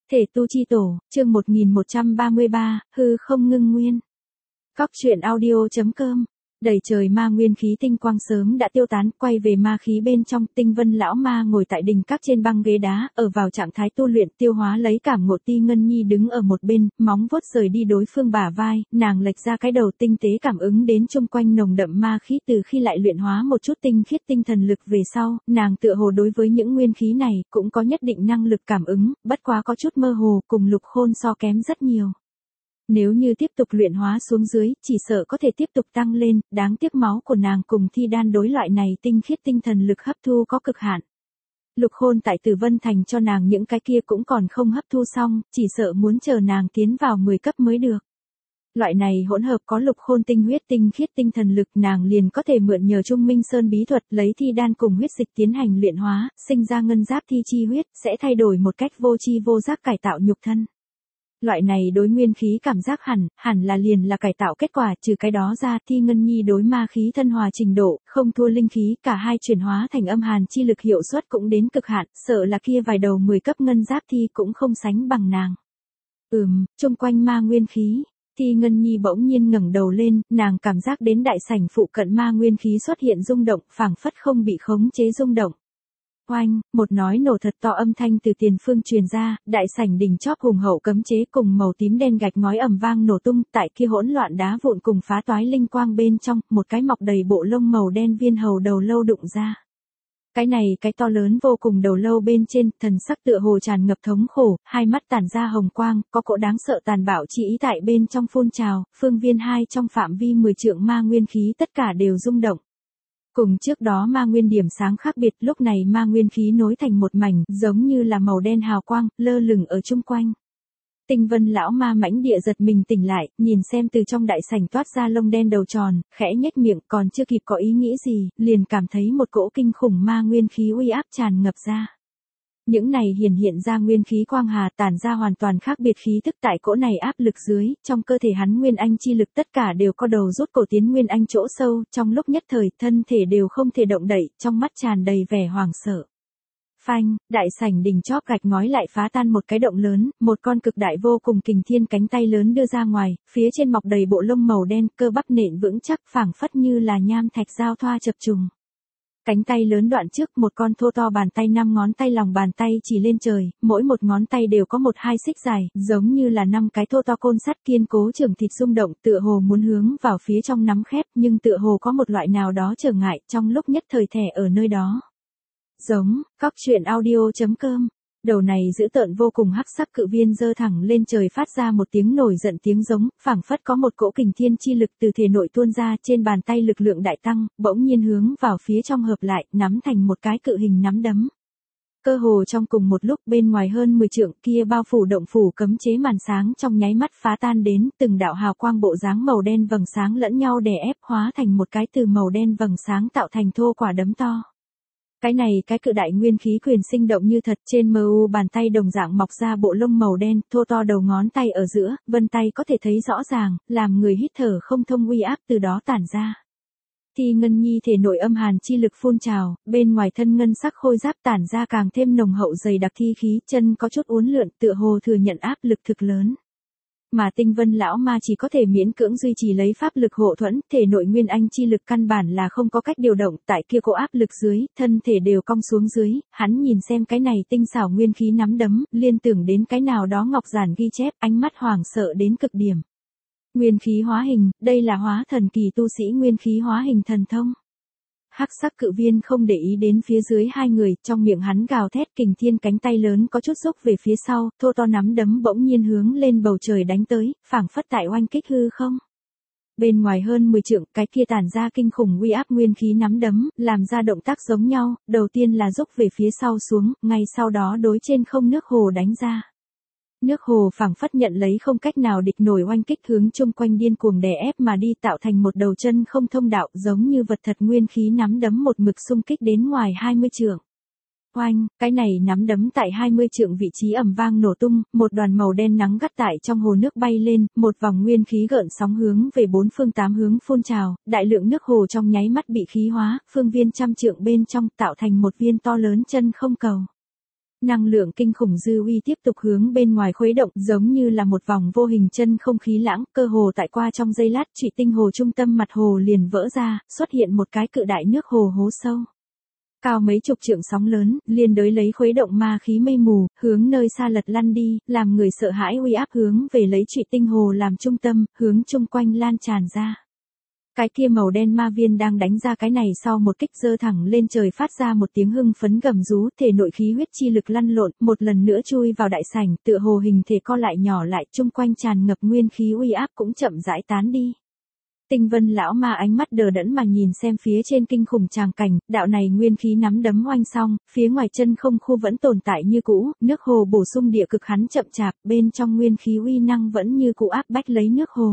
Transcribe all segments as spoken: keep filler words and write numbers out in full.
Thể tu chi tổ, chương một nghìn một trăm ba mươi ba, hư không ngưng nguyên. Cóc truyện audio.com. Đầy trời ma nguyên khí tinh quang sớm đã tiêu tán, quay về ma khí bên trong. Tinh Vân lão ma ngồi tại đỉnh các trên băng ghế đá, ở vào trạng thái tu luyện tiêu hóa lấy cảm ngộ. Ti Ngân Nhi đứng ở một bên, móng vuốt rời đi đối phương bả vai, nàng lệch ra cái đầu tinh tế cảm ứng đến chung quanh nồng đậm ma khí. Từ khi lại luyện hóa một chút tinh khiết tinh thần lực về sau, nàng tựa hồ đối với những nguyên khí này cũng có nhất định năng lực cảm ứng, bất quá có chút mơ hồ, cùng Lục Khôn so kém rất nhiều. Nếu như tiếp tục luyện hóa xuống dưới, chỉ sợ có thể tiếp tục tăng lên, đáng tiếc máu của nàng cùng thi đan đối loại này tinh khiết tinh thần lực hấp thu có cực hạn. Lục Khôn tại Tử Vân Thành cho nàng những cái kia cũng còn không hấp thu xong, chỉ sợ muốn chờ nàng tiến vào mười cấp mới được. Loại này hỗn hợp có Lục Khôn tinh huyết tinh khiết tinh thần lực, nàng liền có thể mượn nhờ Trung Minh Sơn bí thuật lấy thi đan cùng huyết dịch tiến hành luyện hóa, sinh ra ngân giáp thi chi huyết, sẽ thay đổi một cách vô tri vô giác cải tạo nhục thân. Loại này đối nguyên khí cảm giác hẳn, hẳn là liền là cải tạo kết quả. Trừ cái đó ra, Thi Ngân Nhi đối ma khí thân hòa trình độ, không thua linh khí, cả hai chuyển hóa thành âm hàn chi lực hiệu suất cũng đến cực hạn, sợ là kia vài đầu mười cấp ngân giáp thi cũng không sánh bằng nàng. Ừm, chung quanh ma nguyên khí. Thi Ngân Nhi bỗng nhiên ngẩng đầu lên, nàng cảm giác đến đại sảnh phụ cận ma nguyên khí xuất hiện rung động, phảng phất không bị khống chế rung động. Oanh, một nói nổ thật to âm thanh từ tiền phương truyền ra, đại sảnh đỉnh chóp hùng hậu cấm chế cùng màu tím đen gạch ngói ầm vang nổ tung, tại kia hỗn loạn đá vụn cùng phá toái linh quang bên trong, một cái mọc đầy bộ lông màu đen viên hầu đầu lâu đụng ra. Cái này cái to lớn vô cùng đầu lâu bên trên, thần sắc tựa hồ tràn ngập thống khổ, hai mắt tản ra hồng quang, có cỗ đáng sợ tàn bạo chi ý tại bên trong phun trào, phương viên hai trong phạm vi mười trượng ma nguyên khí tất cả đều rung động. Cùng trước đó ma nguyên điểm sáng khác biệt, lúc này ma nguyên khí nối thành một mảnh, giống như là màu đen hào quang, lơ lửng ở chung quanh. Tinh Vân lão ma mãnh địa giật mình tỉnh lại, nhìn xem từ trong đại sảnh toát ra lông đen đầu tròn, khẽ nhếch miệng, còn chưa kịp có ý nghĩ gì, liền cảm thấy một cỗ kinh khủng ma nguyên khí uy áp tràn ngập ra. Những này hiển hiện ra nguyên khí quang hà tản ra hoàn toàn khác biệt khí tức, tại cỗ này áp lực dưới, trong cơ thể hắn nguyên anh chi lực tất cả đều co đầu rút cổ tiến nguyên anh chỗ sâu, trong lúc nhất thời thân thể đều không thể động đậy, trong mắt tràn đầy vẻ hoảng sợ. Phanh, đại sảnh đỉnh chóp gạch ngói lại phá tan một cái động lớn, một con cực đại vô cùng kình thiên cánh tay lớn đưa ra ngoài, phía trên mọc đầy bộ lông màu đen, cơ bắp nện vững chắc, phảng phất như là nham thạch giao thoa chập trùng. Cánh tay lớn đoạn trước, một con thô to bàn tay năm ngón tay lòng bàn tay chỉ lên trời, mỗi một ngón tay đều có một hai xích dài, giống như là năm cái thô to côn sắt kiên cố chưởng thịt rung động, tựa hồ muốn hướng vào phía trong nắm khép, nhưng tựa hồ có một loại nào đó trở ngại, trong lúc nhất thời thẻ ở nơi đó. Giống, cóc truyện audio.com. Đầu này dữ tợn vô cùng hắc sắc cự viên giơ thẳng lên trời phát ra một tiếng nổi giận tiếng giống, phảng phất có một cỗ kình thiên chi lực từ thể nội tuôn ra, trên bàn tay lực lượng đại tăng, bỗng nhiên hướng vào phía trong hợp lại, nắm thành một cái cự hình nắm đấm. Cơ hồ trong cùng một lúc, bên ngoài hơn mười trượng kia bao phủ động phủ cấm chế màn sáng trong nháy mắt phá tan đến, từng đạo hào quang bộ dáng màu đen vầng sáng lẫn nhau đè ép hóa thành một cái từ màu đen vầng sáng tạo thành thô quả đấm to. Cái này cái cự đại nguyên khí quyền sinh động như thật, trên mờ u bàn tay đồng dạng mọc ra bộ lông màu đen, thô to đầu ngón tay ở giữa, vân tay có thể thấy rõ ràng, làm người hít thở không thông uy áp từ đó tản ra. Thi Ngân Nhi thể nội âm hàn chi lực phun trào, bên ngoài thân ngân sắc khôi giáp tản ra càng thêm nồng hậu dày đặc thi khí, chân có chút uốn lượn, tựa hồ thừa nhận áp lực thực lớn. Mà Tinh Vân lão ma chỉ có thể miễn cưỡng duy trì lấy pháp lực hộ thuẫn, thể nội nguyên anh chi lực căn bản là không có cách điều động, tại kia cỗ áp lực dưới, thân thể đều cong xuống dưới, hắn nhìn xem cái này tinh xảo nguyên khí nắm đấm, liên tưởng đến cái nào đó ngọc giản ghi chép, ánh mắt hoảng sợ đến cực điểm. Nguyên khí hóa hình, đây là hóa thần kỳ tu sĩ nguyên khí hóa hình thần thông. Hắc sắc cự viên không để ý đến phía dưới hai người, trong miệng hắn gào thét, kình thiên cánh tay lớn có chút xúc về phía sau, thô to nắm đấm bỗng nhiên hướng lên bầu trời đánh tới, phảng phất tại oanh kích hư không. Bên ngoài hơn mười trượng, cái kia tản ra kinh khủng uy áp nguyên khí nắm đấm, làm ra động tác giống nhau, đầu tiên là rúc về phía sau xuống, ngay sau đó đối trên không nước hồ đánh ra. Nước hồ phảng phất nhận lấy không cách nào địch nổi oanh kích hướng chung quanh điên cuồng đè ép mà đi, tạo thành một đầu chân không thông đạo, giống như vật thật nguyên khí nắm đấm một mực xung kích đến ngoài hai mươi trượng. Oanh, cái này nắm đấm tại hai mươi trượng vị trí ầm vang nổ tung, một đoàn màu đen nắng gắt tại trong hồ nước bay lên, một vòng nguyên khí gợn sóng hướng về bốn phương tám hướng phun trào, đại lượng nước hồ trong nháy mắt bị khí hóa, phương viên trăm trượng bên trong tạo thành một viên to lớn chân không cầu. Năng lượng kinh khủng dư uy tiếp tục hướng bên ngoài khuấy động, giống như là một vòng vô hình chân không khí lãng, cơ hồ tại qua trong giây lát, Trụy Tinh hồ trung tâm mặt hồ liền vỡ ra, xuất hiện một cái cự đại nước hồ hố sâu. Cao mấy chục trượng sóng lớn, liên đới lấy khuấy động ma khí mây mù, hướng nơi xa lật lăn đi, làm người sợ hãi uy áp hướng về lấy Trụy Tinh hồ làm trung tâm, hướng chung quanh lan tràn ra. Cái kia màu đen ma viên đang đánh ra cái này sau một kích giơ thẳng lên trời phát ra một tiếng hưng phấn gầm rú, thể nội khí huyết chi lực lăn lộn, một lần nữa chui vào đại sảnh, tựa hồ hình thể co lại nhỏ lại, chung quanh tràn ngập nguyên khí uy áp cũng chậm rãi tán đi. Tinh Vân lão ma ánh mắt đờ đẫn mà nhìn xem phía trên kinh khủng tràng cảnh, đạo này nguyên khí nắm đấm oanh xong, phía ngoài chân không khu vẫn tồn tại như cũ, nước hồ bổ sung địa cực hắn chậm chạp, bên trong nguyên khí uy năng vẫn như cũ áp bách lấy nước hồ.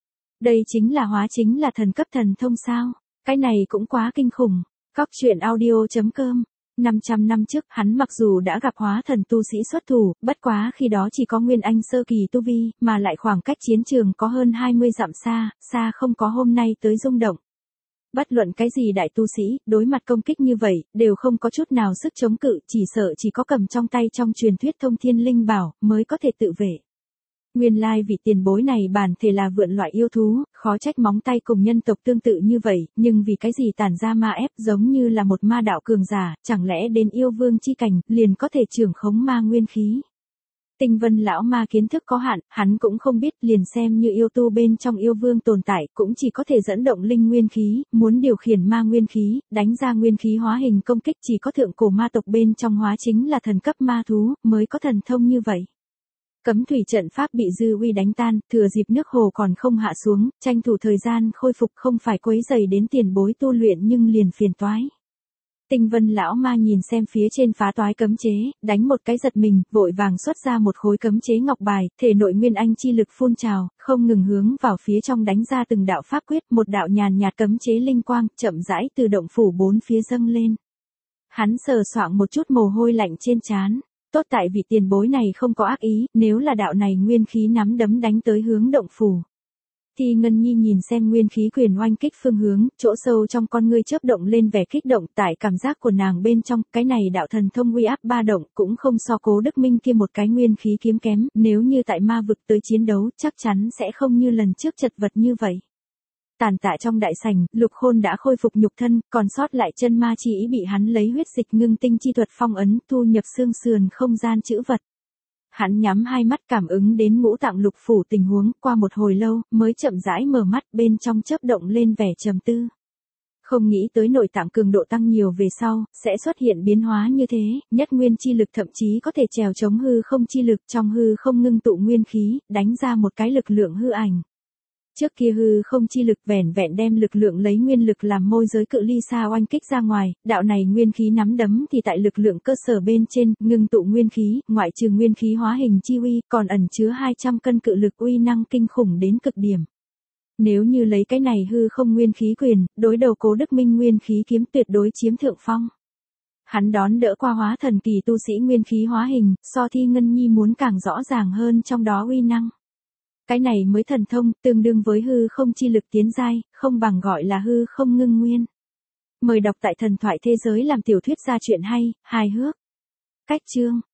Đây chính là hóa chính là thần cấp thần thông sao? Cái này cũng quá kinh khủng. Cóc truyện audio chấm com. năm trăm năm trước, hắn mặc dù đã gặp hóa thần tu sĩ xuất thủ, bất quá khi đó chỉ có nguyên anh sơ kỳ tu vi, mà lại khoảng cách chiến trường có hơn hai mươi dặm xa, xa không có hôm nay tới rung động. Bất luận cái gì đại tu sĩ, đối mặt công kích như vậy, đều không có chút nào sức chống cự, chỉ sợ chỉ có cầm trong tay trong truyền thuyết thông thiên linh bảo, mới có thể tự vệ. Nguyên lai vị tiền bối này bản thể là vượn loại yêu thú, khó trách móng tay cùng nhân tộc tương tự như vậy, nhưng vì cái gì tản ra ma ép giống như là một ma đạo cường giả, chẳng lẽ đến yêu vương chi cảnh, liền có thể trưởng khống ma nguyên khí. Tinh Vân lão ma kiến thức có hạn, hắn cũng không biết, liền xem như yêu tu bên trong yêu vương tồn tại, cũng chỉ có thể dẫn động linh nguyên khí, muốn điều khiển ma nguyên khí, đánh ra nguyên khí hóa hình công kích, chỉ có thượng cổ ma tộc bên trong hóa chính là thần cấp ma thú, mới có thần thông như vậy. Cấm thủy trận pháp bị dư uy đánh tan, thừa dịp nước hồ còn không hạ xuống, tranh thủ thời gian khôi phục, không phải quấy rầy đến tiền bối tu luyện nhưng liền phiền toái. Tinh Vân lão ma nhìn xem phía trên phá toái cấm chế, đánh một cái giật mình, vội vàng xuất ra một khối cấm chế ngọc bài, thể nội nguyên anh chi lực phun trào, không ngừng hướng vào phía trong đánh ra từng đạo pháp quyết, một đạo nhàn nhạt cấm chế linh quang, chậm rãi từ động phủ bốn phía dâng lên. Hắn sờ soạng một chút mồ hôi lạnh trên trán. Tốt tại vì tiền bối này không có ác ý, nếu là đạo này nguyên khí nắm đấm đánh tới hướng động phủ. Thì Ngân Nhi nhìn xem nguyên khí quyền oanh kích phương hướng, chỗ sâu trong con ngươi chớp động lên vẻ kích động, tại cảm giác của nàng bên trong, cái này đạo thần thông uy áp ba động, cũng không so Cố Đức Minh kia một cái nguyên khí kiếm kém, nếu như tại ma vực tới chiến đấu, chắc chắn sẽ không như lần trước chật vật như vậy. Tàn tạ trong đại sảnh, Lục Khôn đã khôi phục nhục thân, còn sót lại chân ma chi ý bị hắn lấy huyết dịch ngưng tinh chi thuật phong ấn, thu nhập xương sườn không gian chữ vật. Hắn nhắm hai mắt cảm ứng đến ngũ tạng lục phủ tình huống, qua một hồi lâu, mới chậm rãi mở mắt, bên trong chớp động lên vẻ trầm tư. Không nghĩ tới nội tạng cường độ tăng nhiều về sau, sẽ xuất hiện biến hóa như thế, nhất nguyên chi lực thậm chí có thể trèo chống hư không chi lực, trong hư không ngưng tụ nguyên khí, đánh ra một cái lực lượng hư ảnh. Trước kia hư không chi lực vẻn vẹn đem lực lượng lấy nguyên lực làm môi giới cự ly xa oanh kích ra ngoài, đạo này nguyên khí nắm đấm thì tại lực lượng cơ sở bên trên, ngưng tụ nguyên khí, ngoại trừ nguyên khí hóa hình chi uy, còn ẩn chứa hai trăm cân cự lực uy năng kinh khủng đến cực điểm. Nếu như lấy cái này hư không nguyên khí quyền, đối đầu Cố Đức Minh nguyên khí kiếm tuyệt đối chiếm thượng phong. Hắn đón đỡ qua hóa thần kỳ tu sĩ nguyên khí hóa hình, so Thi Ngân Nhi muốn càng rõ ràng hơn trong đó uy năng. Cái này mới thần thông, tương đương với hư không chi lực tiến giai, không bằng gọi là hư không ngưng nguyên. Mời đọc tại Thần Thoại Thế Giới làm tiểu thuyết ra chuyện hay, hài hước. Cách chương